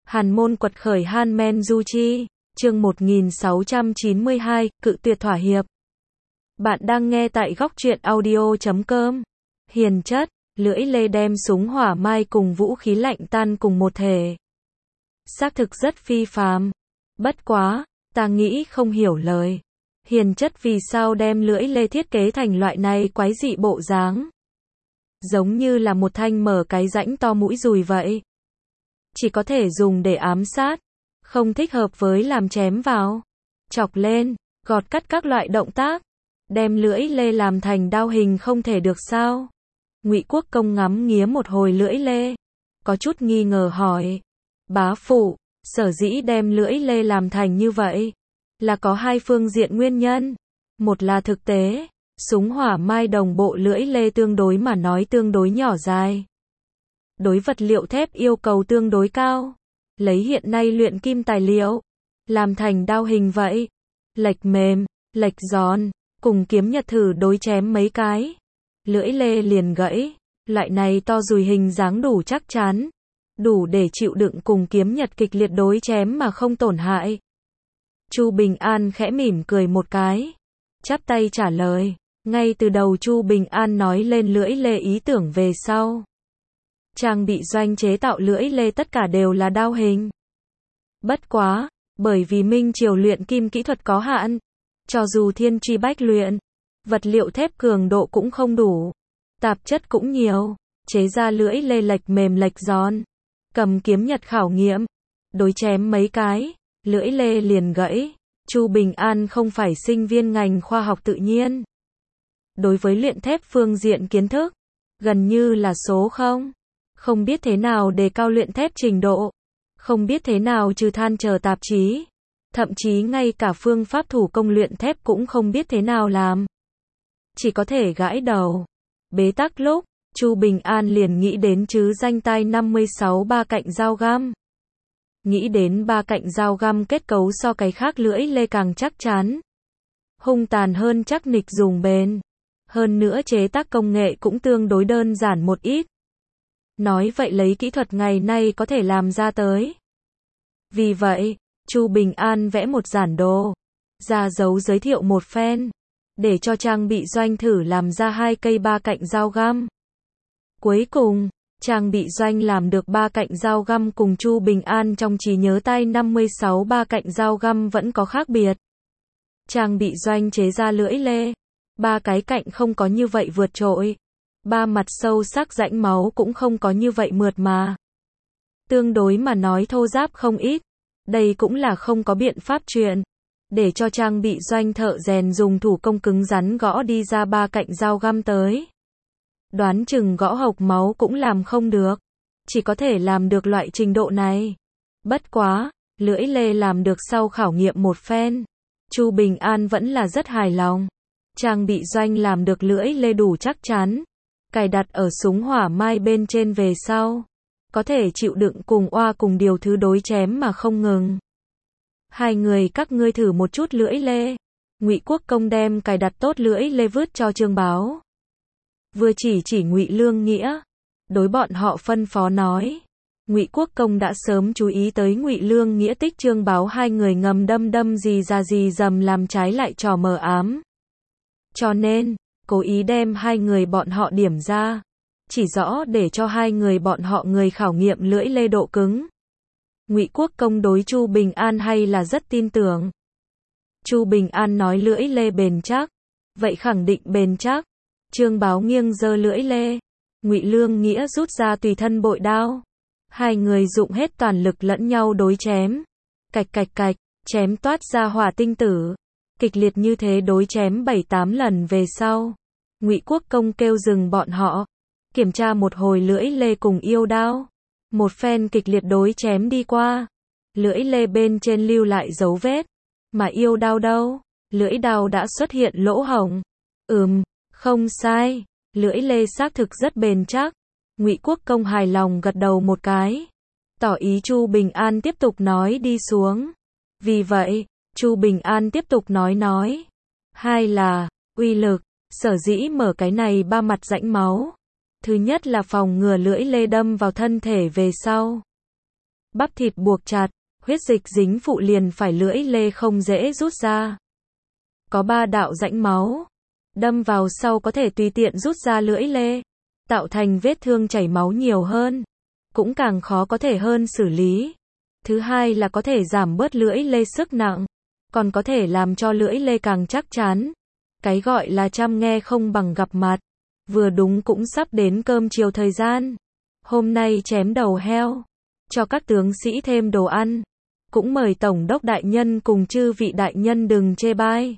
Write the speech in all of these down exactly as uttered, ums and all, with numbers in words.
Hàn môn quật khởi Han Men Du Chi, chương một nghìn sáu trăm chín mươi hai, cự tuyệt thỏa hiệp. Bạn đang nghe tại góc truyện audio chấm com. Hiền chất, lưỡi lê đem súng hỏa mai cùng vũ khí lạnh tan cùng một thể. Xác thực rất phi phàm. Bất quá, ta nghĩ không hiểu lời. Hiền chất vì sao đem lưỡi lê thiết kế thành loại này quái dị bộ dáng. Giống như là một thanh mở cái rãnh to mũi dùi vậy. Chỉ có thể dùng để ám sát, không thích hợp với làm chém vào, chọc lên, gọt cắt các loại động tác. Đem lưỡi lê làm thành đao hình không thể được sao? Ngụy Quốc Công ngắm nghía một hồi lưỡi lê, có chút nghi ngờ hỏi: Bá phụ, sở dĩ đem lưỡi lê làm thành như vậy, là có hai phương diện nguyên nhân. Một là thực tế, súng hỏa mai đồng bộ lưỡi lê tương đối mà nói tương đối nhỏ dài. Đối vật liệu thép yêu cầu tương đối cao. Lấy hiện nay luyện kim tài liệu, làm thành đao hình vậy. Lệch mềm, lệch giòn, cùng kiếm nhật thử đối chém mấy cái. Lưỡi lê liền gãy, loại này to dùi hình dáng đủ chắc chắn. Đủ để chịu đựng cùng kiếm nhật kịch liệt đối chém mà không tổn hại. Chu Bình An khẽ mỉm cười một cái, chắp tay trả lời. Ngay từ đầu Chu Bình An nói lên lưỡi lê ý tưởng về sau. Trang bị doanh chế tạo lưỡi lê tất cả đều là đao hình. Bất quá, bởi vì Minh Triều luyện kim kỹ thuật có hạn, cho dù thiên truy bách luyện, vật liệu thép cường độ cũng không đủ, tạp chất cũng nhiều, chế ra lưỡi lê lệch mềm lệch giòn. Cầm kiếm nhật khảo nghiệm, đối chém mấy cái, lưỡi lê liền gãy. Chu Bình An không phải sinh viên ngành khoa học tự nhiên. Đối với luyện thép phương diện kiến thức, gần như là số không. Không biết thế nào đề cao luyện thép trình độ, không biết thế nào trừ than chờ tạp chí, thậm chí ngay cả phương pháp thủ công luyện thép cũng không biết thế nào làm. Chỉ có thể gãi đầu. Bế tắc lúc, Chu Bình An liền nghĩ đến chứ danh tai năm mươi sáu ba cạnh dao găm. Nghĩ đến ba cạnh dao găm kết cấu so cái khác lưỡi lê càng chắc chắn, hung tàn hơn chắc nịch dùng bền. Hơn nữa chế tác công nghệ cũng tương đối đơn giản một ít. Nói vậy lấy kỹ thuật ngày nay có thể làm ra tới. Vì vậy, Chu Bình An vẽ một giản đồ, ra dấu giới thiệu một phen, để cho trang bị doanh thử làm ra hai cây ba cạnh dao găm. Cuối cùng, trang bị doanh làm được ba cạnh dao găm cùng Chu Bình An trong trí nhớ tai năm mươi sáu ba cạnh dao găm vẫn có khác biệt. Trang bị doanh chế ra lưỡi lê, ba cái cạnh không có như vậy vượt trội. Ba mặt sâu sắc rãnh máu cũng không có như vậy mượt mà. Tương đối mà nói thô ráp không ít. Đây cũng là không có biện pháp chuyện. Để cho trang bị doanh thợ rèn dùng thủ công cứng rắn gõ đi ra ba cạnh dao găm tới. Đoán chừng gõ hộc máu cũng làm không được. Chỉ có thể làm được loại trình độ này. Bất quá, lưỡi lê làm được sau khảo nghiệm một phen. Chu Bình An vẫn là rất hài lòng. Trang bị doanh làm được lưỡi lê đủ chắc chắn. Cài đặt ở súng hỏa mai bên trên về sau, có thể chịu đựng cùng oa cùng điều thứ đối chém mà không ngừng. Hai người các ngươi thử một chút lưỡi lê. Ngụy Quốc Công đem cài đặt tốt lưỡi lê vứt cho Trương Báo. Vừa chỉ chỉ Ngụy Lương Nghĩa, đối bọn họ phân phó nói. Ngụy Quốc Công đã sớm chú ý tới Ngụy Lương Nghĩa tích Trương Báo hai người ngầm đâm đâm gì ra gì dầm làm trái lại trò mờ ám. Cho nên, cố ý đem hai người bọn họ điểm ra, chỉ rõ để cho hai người bọn họ người khảo nghiệm lưỡi lê độ cứng. Ngụy Quốc Công đối Chu Bình An hay là rất tin tưởng. Chu Bình An nói lưỡi lê bền chắc, vậy khẳng định bền chắc. Trương Báo nghiêng giơ lưỡi lê, Ngụy Lương Nghĩa rút ra tùy thân bội đao. Hai người dụng hết toàn lực lẫn nhau đối chém, cạch cạch cạch, chém toát ra hỏa tinh tử. Kịch liệt như thế đối chém bảy tám lần về sau, Ngụy Quốc Công kêu dừng bọn họ, kiểm tra một hồi lưỡi lê cùng yêu đao. Một phen kịch liệt đối chém đi qua, lưỡi lê bên trên lưu lại dấu vết, mà yêu đao đâu, lưỡi đao đã xuất hiện lỗ hổng. Ừm, không sai, lưỡi lê xác thực rất bền chắc. Ngụy Quốc Công hài lòng gật đầu một cái, tỏ ý Chu Bình An tiếp tục nói đi xuống. Vì vậy, Chu Bình An tiếp tục nói nói. Hai là, uy lực, sở dĩ mở cái này ba mặt rãnh máu. Thứ nhất là phòng ngừa lưỡi lê đâm vào thân thể về sau. bắp thịt buộc chặt, huyết dịch dính phụ liền phải lưỡi lê không dễ rút ra. Có ba đạo rãnh máu, đâm vào sau có thể tùy tiện rút ra lưỡi lê, tạo thành vết thương chảy máu nhiều hơn, cũng càng khó có thể hơn xử lý. Thứ hai là có thể giảm bớt lưỡi lê sức nặng, còn có thể làm cho lưỡi lê càng chắc chắn. Cái gọi là chăm nghe không bằng gặp mặt. Vừa đúng cũng sắp đến cơm chiều thời gian. Hôm nay chém đầu heo, cho các tướng sĩ thêm đồ ăn. Cũng mời Tổng đốc đại nhân cùng chư vị đại nhân đừng chê bai.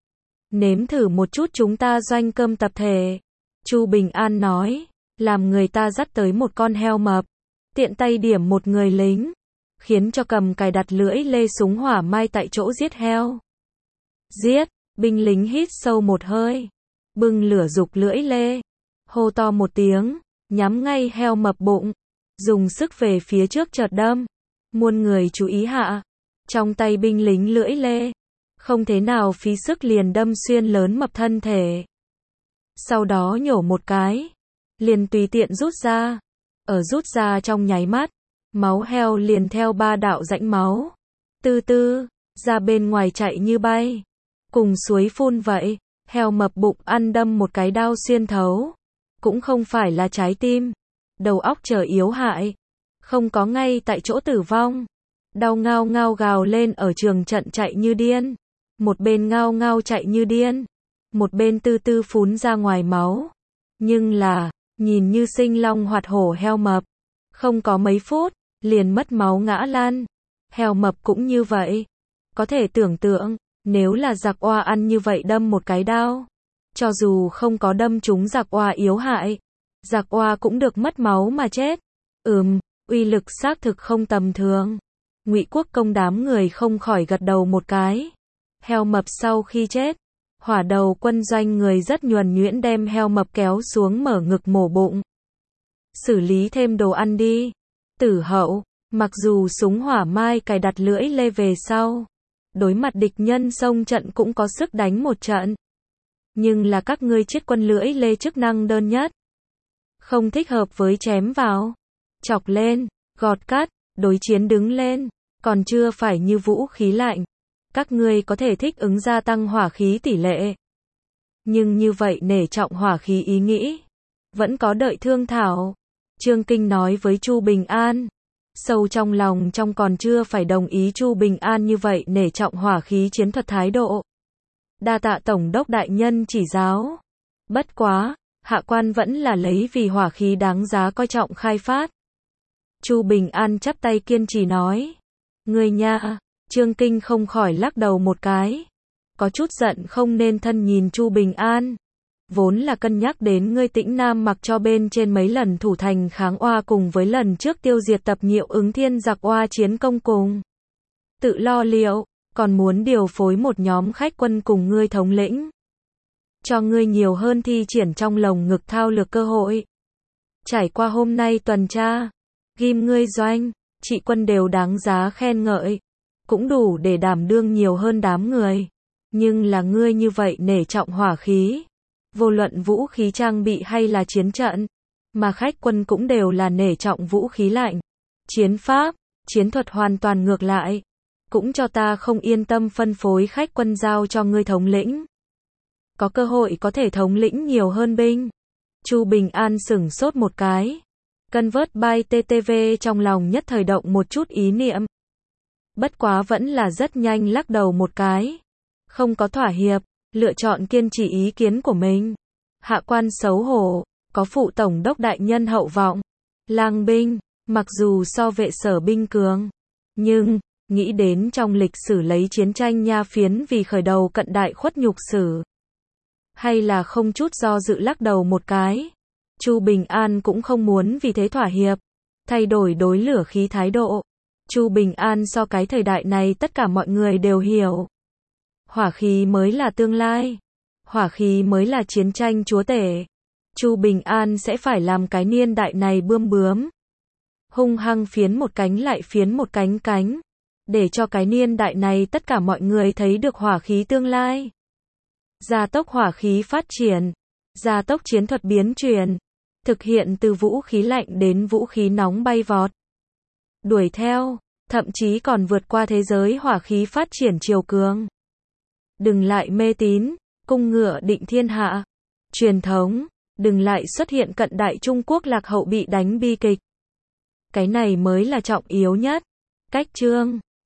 Nếm thử một chút chúng ta doanh cơm tập thể. Chu Bình An nói, làm người ta dắt tới một con heo mập, tiện tay điểm một người lính, khiến cho cầm cài đặt lưỡi lê súng hỏa mai tại chỗ giết heo. Giết, binh lính hít sâu một hơi, bưng lửa dục lưỡi lê, hô to một tiếng, nhắm ngay heo mập bụng, dùng sức về phía trước chợt đâm. Muôn người chú ý hạ, trong tay binh lính lưỡi lê, không thế nào phí sức liền đâm xuyên lớn mập thân thể. Sau đó nhổ một cái, liền tùy tiện rút ra. Ở rút ra trong nháy mắt, máu heo liền theo ba đạo rãnh máu, từ từ, ra bên ngoài chạy như bay. Cùng suối phun vậy, heo mập bụng ăn đâm một cái đao xuyên thấu. Cũng không phải là trái tim, đầu óc trở yếu hại, không có ngay tại chỗ tử vong. Đau ngao ngao gào lên ở trường trận chạy như điên. Một bên ngao ngao chạy như điên, một bên tư tư phún ra ngoài máu. Nhưng là, nhìn như sinh long hoạt hổ heo mập, không có mấy phút, liền mất máu ngã lăn. Heo mập cũng như vậy. Có thể tưởng tượng, nếu là giặc oa ăn như vậy đâm một cái đao, cho dù không có đâm trúng giặc oa yếu hại, giặc oa cũng được mất máu mà chết. Ừm, uy lực xác thực không tầm thường. Ngụy Quốc Công đám người không khỏi gật đầu một cái. Heo mập sau khi chết, hỏa đầu quân doanh người rất nhuần nhuyễn đem heo mập kéo xuống mở ngực mổ bụng. Xử lý thêm đồ ăn đi. Tử Hậu, mặc dù súng hỏa mai cài đặt lưỡi lê về sau, đối mặt địch nhân xông trận cũng có sức đánh một trận. Nhưng là các ngươi chiết quân lưỡi lê chức năng đơn nhất, không thích hợp với chém vào, chọc lên, gọt cắt, đối chiến đứng lên, còn chưa phải như vũ khí lạnh. Các ngươi có thể thích ứng gia tăng hỏa khí tỷ lệ. Nhưng như vậy nể trọng hỏa khí ý nghĩ, vẫn có đợi thương thảo. Trương Kinh nói với Chu Bình An. Sâu trong lòng trong còn chưa phải đồng ý Chu Bình An như vậy nể trọng hỏa khí chiến thuật thái độ. Đa tạ Tổng đốc đại nhân chỉ giáo. Bất quá, hạ quan vẫn là lấy vì hỏa khí đáng giá coi trọng khai phát. Chu Bình An chắp tay kiên trì nói. Người nha, Trương Kinh không khỏi lắc đầu một cái. Có chút giận không nên thân nhìn Chu Bình An. Vốn là cân nhắc đến ngươi Tĩnh Nam mặc cho bên trên mấy lần thủ thành kháng oa cùng với lần trước tiêu diệt tập Nhiệu Ứng Thiên giặc oa chiến công cùng. Tự lo liệu, còn muốn điều phối một nhóm khách quân cùng ngươi thống lĩnh. Cho ngươi nhiều hơn thi triển trong lồng ngực thao lược cơ hội. Trải qua hôm nay tuần tra, ghim ngươi doanh, trị quân đều đáng giá khen ngợi. Cũng đủ để đảm đương nhiều hơn đám người. Nhưng là ngươi như vậy nể trọng hỏa khí. Vô luận vũ khí trang bị hay là chiến trận, mà khách quân cũng đều là nể trọng vũ khí lạnh. Chiến pháp, chiến thuật hoàn toàn ngược lại. Cũng cho ta không yên tâm phân phối khách quân giao cho ngươi thống lĩnh. Có cơ hội có thể thống lĩnh nhiều hơn binh. Chu Bình An sửng sốt một cái. Cân vớt bay tê tê vê trong lòng nhất thời động một chút ý niệm. Bất quá vẫn là rất nhanh lắc đầu một cái. Không có thỏa hiệp, lựa chọn kiên trì ý kiến của mình. Hạ quan xấu hổ, có phụ tổng đốc đại nhân hậu vọng. Lang binh, mặc dù so vệ sở binh cường, nhưng, nghĩ đến trong lịch sử lấy chiến tranh nha phiến vì khởi đầu cận đại khuất nhục sử. Hay là không chút do dự lắc đầu một cái. Chu Bình An cũng không muốn vì thế thỏa hiệp, thay đổi đối lửa khí thái độ. Chu Bình An so cái thời đại này tất cả mọi người đều hiểu. Hỏa khí mới là tương lai. Hỏa khí mới là chiến tranh chúa tể. Chu Bình An sẽ phải làm cái niên đại này bươm bướm. Hung hăng phiến một cánh lại phiến một cánh cánh. Để cho cái niên đại này tất cả mọi người thấy được hỏa khí tương lai. Gia tốc hỏa khí phát triển. Gia tốc chiến thuật biến chuyển. Thực hiện từ vũ khí lạnh đến vũ khí nóng bay vọt. đuổi theo, thậm chí còn vượt qua thế giới hỏa khí phát triển triều cường. Đừng lại mê tín, cung ngựa định thiên hạ. Truyền thống, đừng lại xuất hiện cận đại Trung Quốc lạc hậu bị đánh bi kịch. Cái này mới là trọng yếu nhất. Cách chương